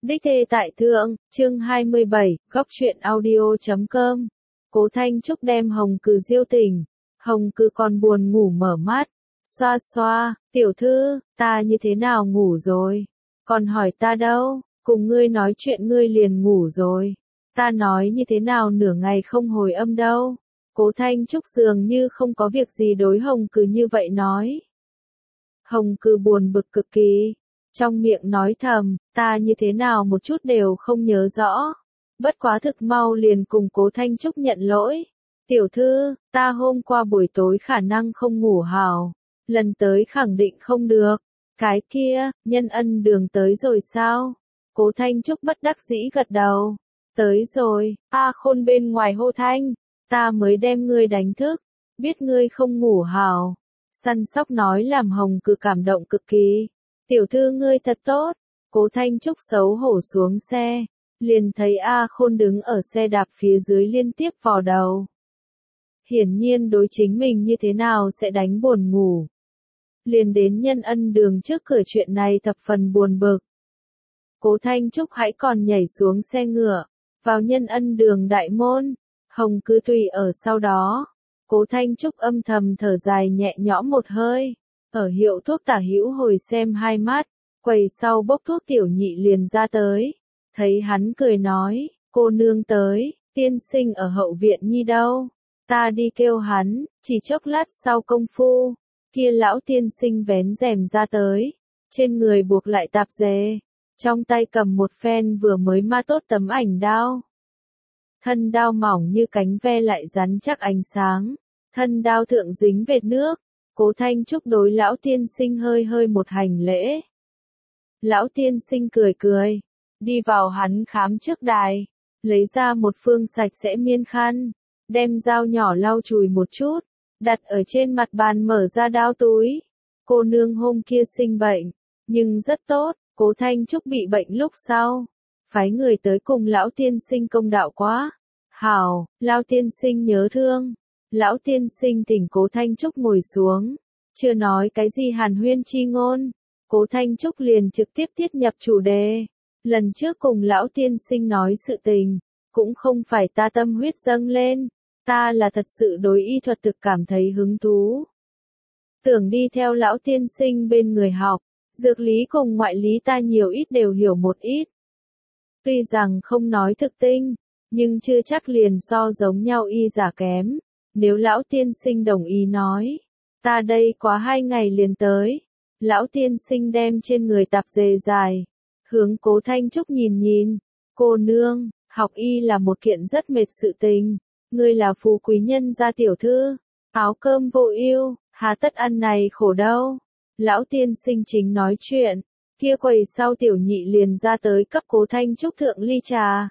Đích thê tại thượng, chương 27, góc truyện audio.com. Cố Thanh Trúc đem Hồng Cừ diêu tỉnh. Hồng Cừ còn buồn ngủ mở mắt. Xoa xoa, tiểu thư, ta như thế nào ngủ rồi? Còn hỏi ta đâu, cùng ngươi nói chuyện ngươi liền ngủ rồi. Ta nói như thế nào nửa ngày không hồi âm đâu. Cố Thanh Trúc dường như không có việc gì đối Hồng Cừ như vậy nói. Hồng Cừ buồn bực cực kỳ. Trong miệng nói thầm, ta như thế nào một chút đều không nhớ rõ. Bất quá thực mau liền cùng Cố Thanh Trúc nhận lỗi. Tiểu thư, ta hôm qua buổi tối khả năng không ngủ hảo. Lần tới khẳng định không được. Cái kia, nhân ân đường tới rồi sao? Cố Thanh Trúc bất đắc dĩ gật đầu. Tới rồi, A Khôn bên ngoài hô thanh. Ta mới đem ngươi đánh thức. Biết ngươi không ngủ hảo. Săn sóc nói làm Hồng Cừ cảm động cực kỳ. Tiểu thư ngươi thật tốt. Cố Thanh Trúc xấu hổ xuống xe. Liền thấy A Khôn đứng ở xe đạp phía dưới liên tiếp vò đầu. Hiển nhiên đối chính mình như thế nào sẽ đánh buồn ngủ. Liền đến nhân ân đường trước cửa chuyện này thập phần buồn bực. Cố Thanh Trúc hãy còn nhảy xuống xe ngựa. Vào nhân ân đường đại môn. Hồng Cừ tùy ở sau đó. Cố Thanh Trúc âm thầm thở dài nhẹ nhõm một hơi. Ở hiệu thuốc tả hữu hồi xem hai mắt, quầy sau bốc thuốc tiểu nhị liền ra tới. Thấy hắn cười nói, cô nương tới, tiên sinh ở hậu viện nhi đâu. Ta đi kêu hắn, chỉ chốc lát sau công phu. Kia lão tiên sinh vén rèm ra tới, trên người buộc lại tạp dề. Trong tay cầm một phen vừa mới ma tốt tấm ảnh đao. Thân đao mỏng như cánh ve lại rắn chắc ánh sáng. Thân đao thượng dính vệt nước. Cố Thanh Trúc đối lão tiên sinh hơi hơi một hành lễ. Lão tiên sinh cười cười, đi vào hắn khám trước đài, lấy ra một phương sạch sẽ miên khăn, đem dao nhỏ lau chùi một chút, đặt ở trên mặt bàn mở ra đao túi. Cô nương hôm kia sinh bệnh, nhưng rất tốt. Cố Thanh Trúc bị bệnh lúc sau, phái người tới cùng lão tiên sinh công đạo quá. Hảo, lão tiên sinh nhớ thương. Lão tiên sinh thỉnh Cố Thanh Trúc ngồi xuống, chưa nói cái gì hàn huyên chi ngôn, Cố Thanh Trúc liền trực tiếp tiết nhập chủ đề. Lần trước cùng lão tiên sinh nói sự tình, cũng không phải ta tâm huyết dâng lên, ta là thật sự đối y thuật thực cảm thấy hứng thú. Tưởng đi theo lão tiên sinh bên người học, dược lý cùng ngoại lý ta nhiều ít đều hiểu một ít. Tuy rằng không nói thực tinh, nhưng chưa chắc liền so giống nhau y giả kém. Nếu lão tiên sinh đồng ý nói, ta đây quá 2 ngày liền tới. Lão tiên sinh đem trên người tạp dề dài, hướng Cố Thanh Trúc nhìn nhìn. Cô nương, học y là một kiện rất mệt sự tình. Ngươi là phú quý nhân gia tiểu thư, áo cơm vô ưu, hà tất ăn này khổ đâu. Lão tiên sinh chính nói chuyện, kia quầy sau tiểu nhị liền ra tới cấp Cố Thanh Trúc thượng ly trà.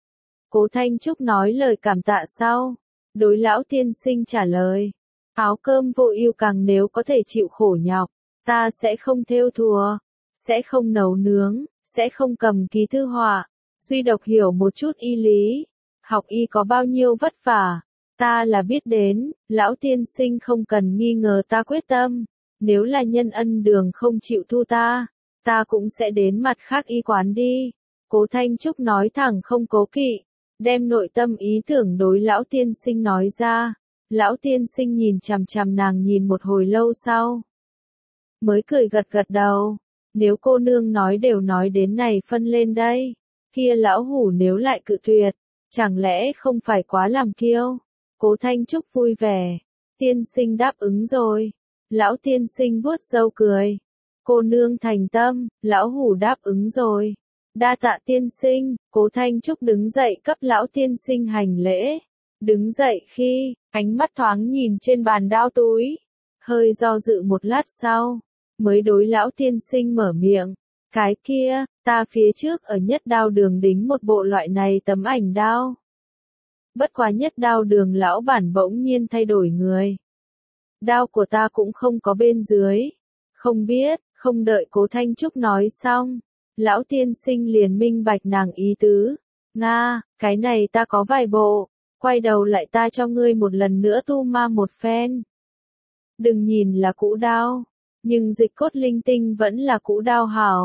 Cố Thanh Trúc nói lời cảm tạ sau. Đối lão tiên sinh trả lời, áo cơm vô ưu càng nếu có thể chịu khổ nhọc, ta sẽ không thêu thùa, sẽ không nấu nướng, sẽ không cầm ký thư họa, duy độc hiểu một chút y lý. Học y có bao nhiêu vất vả, ta là biết đến. Lão tiên sinh không cần nghi ngờ ta quyết tâm. Nếu là nhân ân đường không chịu thu ta cũng sẽ đến mặt khác y quán đi. Cố Thanh Trúc nói thẳng không cố kỵ, đem nội tâm ý tưởng đối lão tiên sinh nói ra. Lão tiên sinh nhìn chằm chằm nàng nhìn một hồi lâu sau, mới cười gật gật đầu. Nếu cô nương nói đều nói đến này phân lên đây, kia lão hủ nếu lại cự tuyệt, chẳng lẽ không phải quá làm kiêu. Cố Thanh Trúc vui vẻ, tiên sinh đáp ứng rồi. Lão tiên sinh vuốt râu cười, cô nương thành tâm, lão hủ đáp ứng rồi. Đa tạ tiên sinh. Cố Thanh Trúc đứng dậy cấp lão tiên sinh hành lễ. Đứng dậy khi, ánh mắt thoáng nhìn trên bàn đao túi. Hơi do dự một lát sau, mới đối lão tiên sinh mở miệng. Cái kia, ta phía trước ở nhất đao đường đính một bộ loại này tấm ảnh đao. Bất quá nhất đao đường lão bản bỗng nhiên thay đổi người. Đao của ta cũng không có bên dưới. Không biết, không đợi Cố Thanh Trúc nói xong. Lão tiên sinh liền minh bạch nàng ý tứ. Nga, cái này ta có vài bộ, quay đầu lại ta cho ngươi một lần nữa tu ma một phen. Đừng nhìn là cũ đao, nhưng dịch cốt linh tinh vẫn là cũ đao hảo.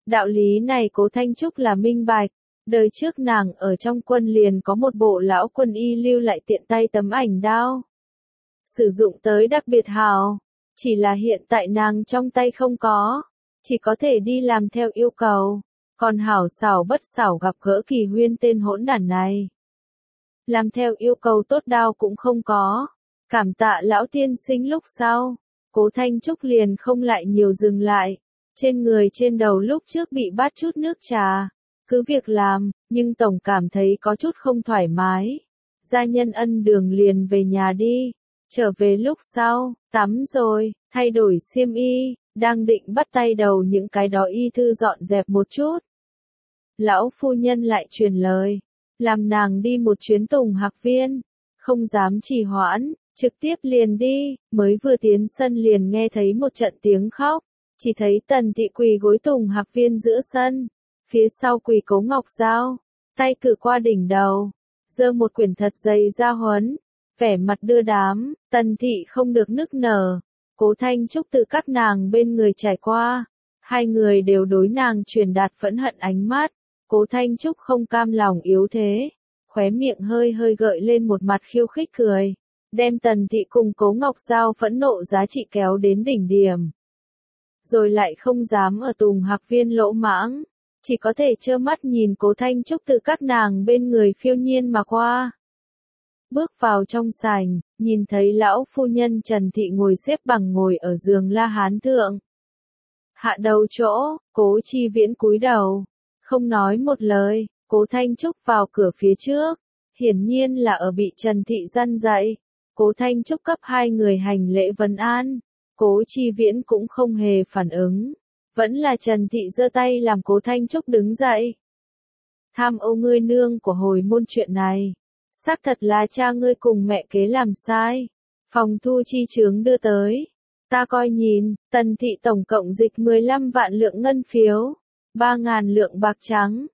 Đạo lý này Cố Thanh Trúc là minh bạch. Đời trước nàng ở trong quân liền có một bộ lão quân y lưu lại tiện tay tấm ảnh đao. Sử dụng tới đặc biệt hào. Chỉ là hiện tại nàng trong tay không có. Chỉ có thể đi làm theo yêu cầu. Còn hảo xảo bất xảo gặp gỡ Kỳ Huyên tên hỗn đản này. Làm theo yêu cầu tốt đao cũng không có. Cảm tạ lão tiên sinh lúc sau. Cố Thanh Trúc liền không lại nhiều dừng lại. Trên người trên đầu lúc trước bị bát chút nước trà. Cứ việc làm, nhưng tổng cảm thấy có chút không thoải mái. Gia nhân ân đường liền về nhà đi. Trở về lúc sau, tắm rồi, thay đổi xiêm y, đang định bắt tay đầu những cái đó y thư dọn dẹp một chút. Lão phu nhân lại truyền lời, làm nàng đi một chuyến Tùng Hạc Viên, không dám trì hoãn, trực tiếp liền đi, mới vừa tiến sân liền nghe thấy một trận tiếng khóc, chỉ thấy Tần Thị quỳ gối Tùng Hạc Viên giữa sân, phía sau quỳ Cố Ngọc Giao, tay cử qua đỉnh đầu, giơ một quyển thật dày ra huấn, vẻ mặt đưa đám, Tần Thị không được nức nở, Cố Thanh Trúc từ các nàng bên người trải qua, hai người đều đối nàng truyền đạt phẫn hận ánh mắt. Cố Thanh Trúc không cam lòng yếu thế, khóe miệng hơi hơi gợi lên một mặt khiêu khích cười, đem Tần Thị cùng Cố Ngọc Giao phẫn nộ giá trị kéo đến đỉnh điểm. Rồi lại không dám ở Tùng Hạc Viên lỗ mãng, chỉ có thể trơ mắt nhìn Cố Thanh Trúc từ các nàng bên người phiêu nhiên mà qua. Bước vào trong sảnh, nhìn thấy lão phu nhân Trần Thị ngồi xếp bằng ngồi ở giường La Hán thượng. Hạ đầu chỗ, Cố Chi Viễn cúi đầu. Không nói một lời, Cố Thanh Trúc vào cửa phía trước, hiển nhiên là ở bị Trần Thị răn dạy. Cố Thanh Trúc cấp hai người hành lễ vấn an, Cố Chi Viễn cũng không hề phản ứng, vẫn là Trần Thị giơ tay làm Cố Thanh Trúc đứng dậy. Tham ô ngươi nương của hồi môn chuyện này, xác thật là cha ngươi cùng mẹ kế làm sai, phòng thu chi chướng đưa tới, ta coi nhìn, Tần Thị tổng cộng dịch 15 vạn lượng ngân phiếu. 3.000 lượng bạc trắng,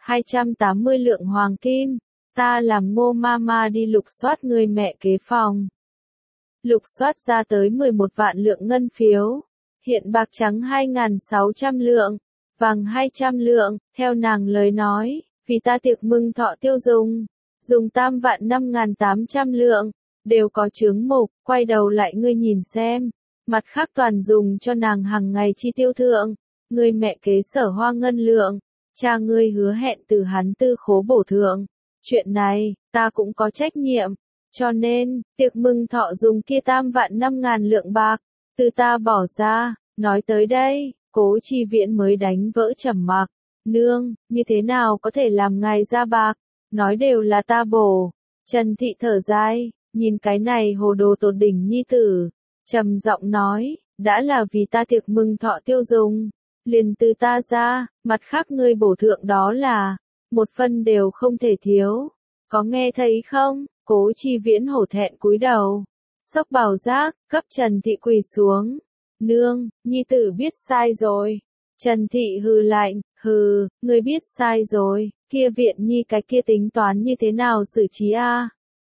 280 lượng hoàng kim, ta làm Ngô Mama đi lục soát người mẹ kế phòng. Lục soát ra tới 11 vạn lượng ngân phiếu, hiện bạc trắng 2.600 lượng, vàng 200 lượng, theo nàng lời nói, vì ta tiệc mừng thọ tiêu dùng tam vạn 5.800 lượng, đều có chướng mục, quay đầu lại ngươi nhìn xem, mặt khác toàn dùng cho nàng hàng ngày chi tiêu thượng. Người mẹ kế Sở Hoa ngân lượng, cha ngươi hứa hẹn từ hắn tư khố bổ thượng. Chuyện này, ta cũng có trách nhiệm. Cho nên, tiệc mừng thọ dùng kia tam vạn 5.000 lượng bạc, từ ta bỏ ra. Nói tới đây, Cố Chi Viễn mới đánh vỡ trầm mặc. Nương, như thế nào có thể làm ngài ra bạc? Nói đều là ta bổ. Trần Thị thở dài, nhìn cái này hồ đồ tột đỉnh nhi tử. Trầm giọng nói, đã là vì ta tiệc mừng thọ tiêu dùng. Liền từ ta ra, mặt khác ngươi bổ thượng đó là, một phân đều không thể thiếu. Có nghe thấy không? Cố Chi Viễn hổ thẹn cúi đầu. Xốc bào giác, cấp Trần Thị quỳ xuống. Nương, nhi tử biết sai rồi. Trần Thị hừ lạnh, hừ, ngươi biết sai rồi, kia viện nhi cái kia tính toán như thế nào xử trí a?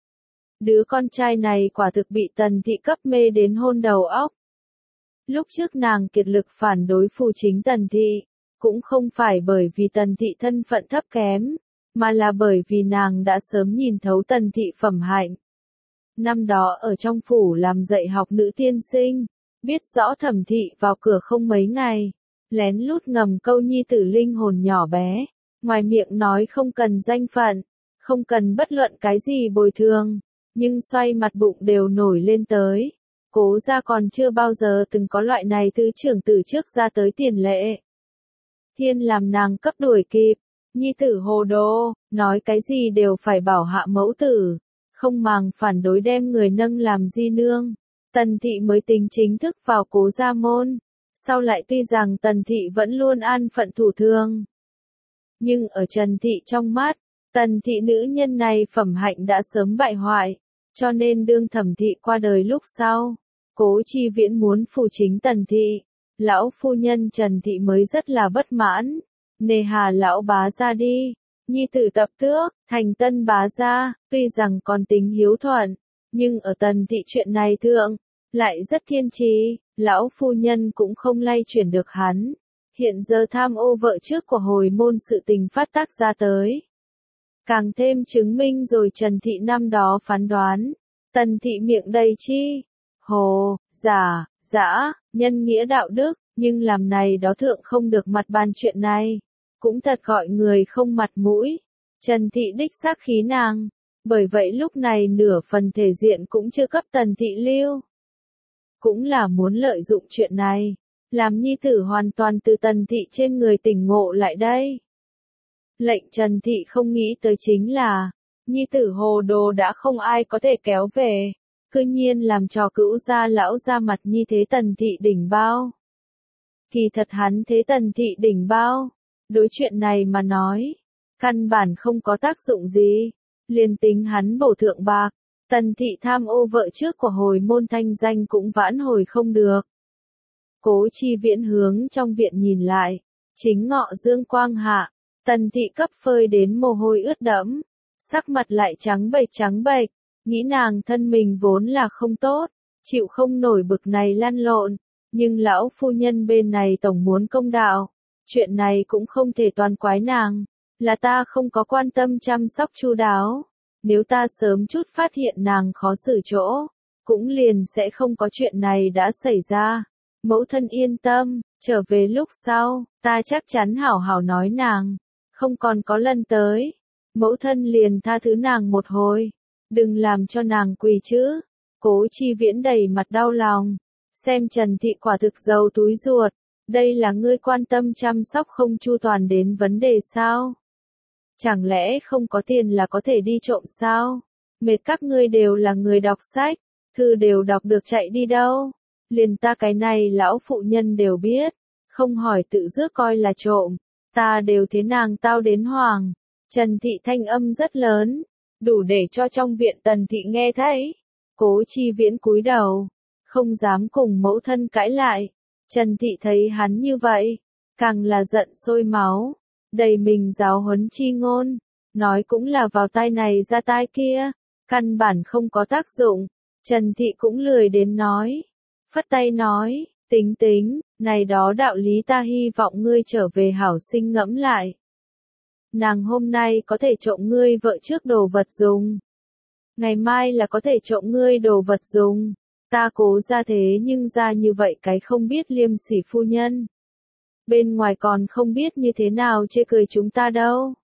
Đứa con trai này quả thực bị Tần Thị cấp mê đến hôn đầu óc. Lúc trước nàng kiệt lực phản đối Phù Chính Tần Thị, cũng không phải bởi vì Tần Thị thân phận thấp kém, mà là bởi vì nàng đã sớm nhìn thấu Tần Thị phẩm hạnh. Năm đó ở trong phủ làm dạy học nữ tiên sinh, biết rõ Thẩm Thị vào cửa không mấy ngày, lén lút ngầm câu nhi tử linh hồn nhỏ bé, ngoài miệng nói không cần danh phận, không cần bất luận cái gì bồi thường, nhưng xoay mặt bụng đều nổi lên tới. Cố gia còn chưa bao giờ từng có loại này tứ trưởng tử trước ra tới tiền lệ. Thiên làm nàng cấp đuổi kịp, nhi tử hồ đồ, nói cái gì đều phải bảo hạ mẫu tử, không màng phản đối đem người nâng làm di nương. Tần Thị mới tính chính thức vào Cố gia môn, sau lại tuy rằng Tần Thị vẫn luôn an phận thủ thường. Nhưng ở Trần Thị trong mắt, Tần Thị nữ nhân này phẩm hạnh đã sớm bại hoại, cho nên đương Thẩm Thị qua đời lúc sau. Cố Chi Viễn muốn Phù Chính Tần Thị, lão phu nhân Trần Thị mới rất là bất mãn, nề hà lão bá ra đi, nhi tử tập tước, thành tân bá gia, tuy rằng còn tính hiếu thuận, nhưng ở Tần Thị chuyện này thượng, lại rất thiên trí, lão phu nhân cũng không lay chuyển được hắn, Hiện giờ tham ô vợ trước của hồi môn sự tình phát tác ra tới. Càng thêm chứng minh rồi Trần Thị năm đó phán đoán. Tần Thị miệng đầy chi, hồ, giả, dã, nhân nghĩa đạo đức, nhưng làm này đó thượng không được mặt bàn chuyện này. Cũng thật gọi người không mặt mũi. Trần Thị đích xác khí nàng. Bởi vậy lúc này nửa phần thể diện cũng chưa cấp Tần Thị lưu. Cũng là muốn lợi dụng chuyện này. Làm nhi tử hoàn toàn từ Tần Thị trên người tỉnh ngộ lại đây. Lệnh Trần Thị không nghĩ tới chính là, nhi tử hồ đồ đã không ai có thể kéo về, cư nhiên làm trò cữu gia lão ra mặt như thế Tần Thị đỉnh bao. Kỳ thật hắn thế Tần Thị đỉnh bao, đối chuyện này mà nói, căn bản không có tác dụng gì, liền tính hắn bổ thượng bạc, Tần Thị tham ô vợ trước của hồi môn thanh danh cũng vãn hồi không được. Cố Chi Viễn hướng trong viện nhìn lại, chính ngọ dương quang hạ, Tần Thị cấp phơi đến mồ hôi ướt đẫm, sắc mặt lại trắng bệch, nghĩ nàng thân mình vốn là không tốt, chịu không nổi bực này lăn lộn, nhưng lão phu nhân bên này tổng muốn công đạo, chuyện này cũng không thể toàn quái nàng, là ta không có quan tâm chăm sóc chu đáo, nếu ta sớm chút phát hiện nàng khó xử chỗ, cũng liền sẽ không có chuyện này đã xảy ra. Mẫu thân yên tâm, trở về lúc sau, ta chắc chắn hảo hảo nói nàng, không còn có lần tới. Mẫu thân liền tha thứ nàng một hồi, đừng làm cho nàng quỳ chứ. Cố Chi Viễn đầy mặt đau lòng, xem Trần Thị quả thực giàu túi ruột, đây là ngươi quan tâm chăm sóc không chu toàn đến vấn đề sao? Chẳng lẽ không có tiền là có thể đi trộm sao? Mệt các ngươi đều là người đọc sách, thư đều đọc được chạy đi đâu? Liền ta cái này lão phụ nhân đều biết, không hỏi tự rước coi là trộm, ta đều thế nàng tao đến hoàng. Trần Thị thanh âm rất lớn, đủ để cho trong viện Tần Thị nghe thấy. Cố Chi Viễn cúi đầu, không dám cùng mẫu thân cãi lại. Trần Thị thấy hắn như vậy, càng là giận sôi máu, đầy mình giáo huấn chi ngôn, nói cũng là vào tai này ra tai kia, căn bản không có tác dụng. Trần Thị cũng lười đến nói, phất tay nói, tính, này đó đạo lý ta hy vọng ngươi trở về hảo sinh ngẫm lại. Nàng hôm nay có thể trộm ngươi vợ trước đồ vật dùng. Ngày mai là có thể trộm ngươi đồ vật dùng. Ta cố ra thế nhưng ra như vậy cái không biết liêm sỉ phu nhân. Bên ngoài còn không biết như thế nào chê cười chúng ta đâu.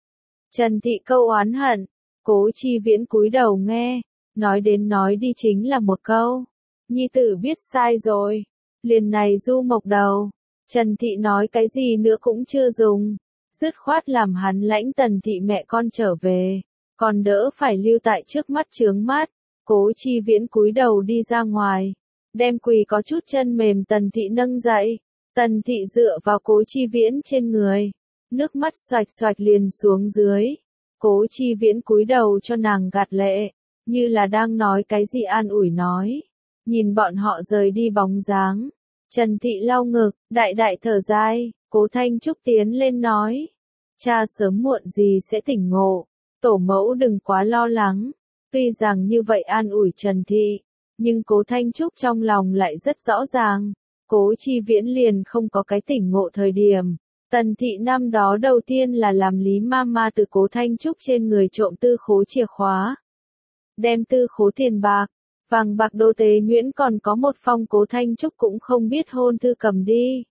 Trần Thị câu oán hận, Cố Chi Viễn cúi đầu nghe, nói đến nói đi chính là một câu. Nhi tử biết sai rồi, liền này du mộc đầu. Trần Thị nói cái gì nữa cũng chưa dùng. Dứt khoát làm hắn lãnh Tần Thị mẹ con trở về, còn đỡ phải lưu tại trước mắt chướng mắt. Cố Chi Viễn cúi đầu đi ra ngoài, đem quỳ có chút chân mềm Tần Thị nâng dậy. Tần Thị dựa vào Cố Chi Viễn trên người, nước mắt xoạch liền xuống dưới. Cố Chi Viễn cúi đầu cho nàng gạt lệ, như là đang nói cái gì an ủi nói. Nhìn bọn họ rời đi bóng dáng, Trần Thị lau ngực, đại thở dài. Cố Thanh Trúc tiến lên nói, cha sớm muộn gì sẽ tỉnh ngộ, tổ mẫu đừng quá lo lắng. Tuy rằng như vậy an ủi Trần Thị, nhưng Cố Thanh Trúc trong lòng lại rất rõ ràng, Cố Chi Viễn liền không có cái tỉnh ngộ thời điểm. Tần Thị năm đó đầu tiên là làm Lý Mama từ Cố Thanh Trúc trên người trộm tư khố chìa khóa, đem tư khố tiền bạc, vàng bạc đô tế nhuyễn còn có một phong Cố Thanh Trúc cũng không biết hôn thư cầm đi.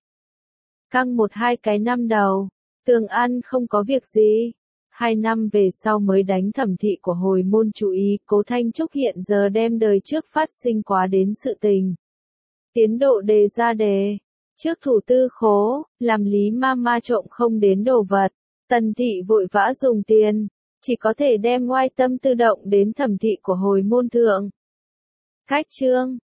Căng 1-2 cái năm đầu, Tường An không có việc gì. 2 năm về sau mới đánh Thẩm Thị của hồi môn chú ý, Cố Thanh Trúc hiện giờ đem đời trước phát sinh quá đến sự tình. Tiến độ đề ra đề, trước thủ tư khố, làm Lý Mama trộm không đến đồ vật, Tần Thị vội vã dùng tiền, chỉ có thể đem oai tâm tự động đến Thẩm Thị của hồi môn thượng. Cách chương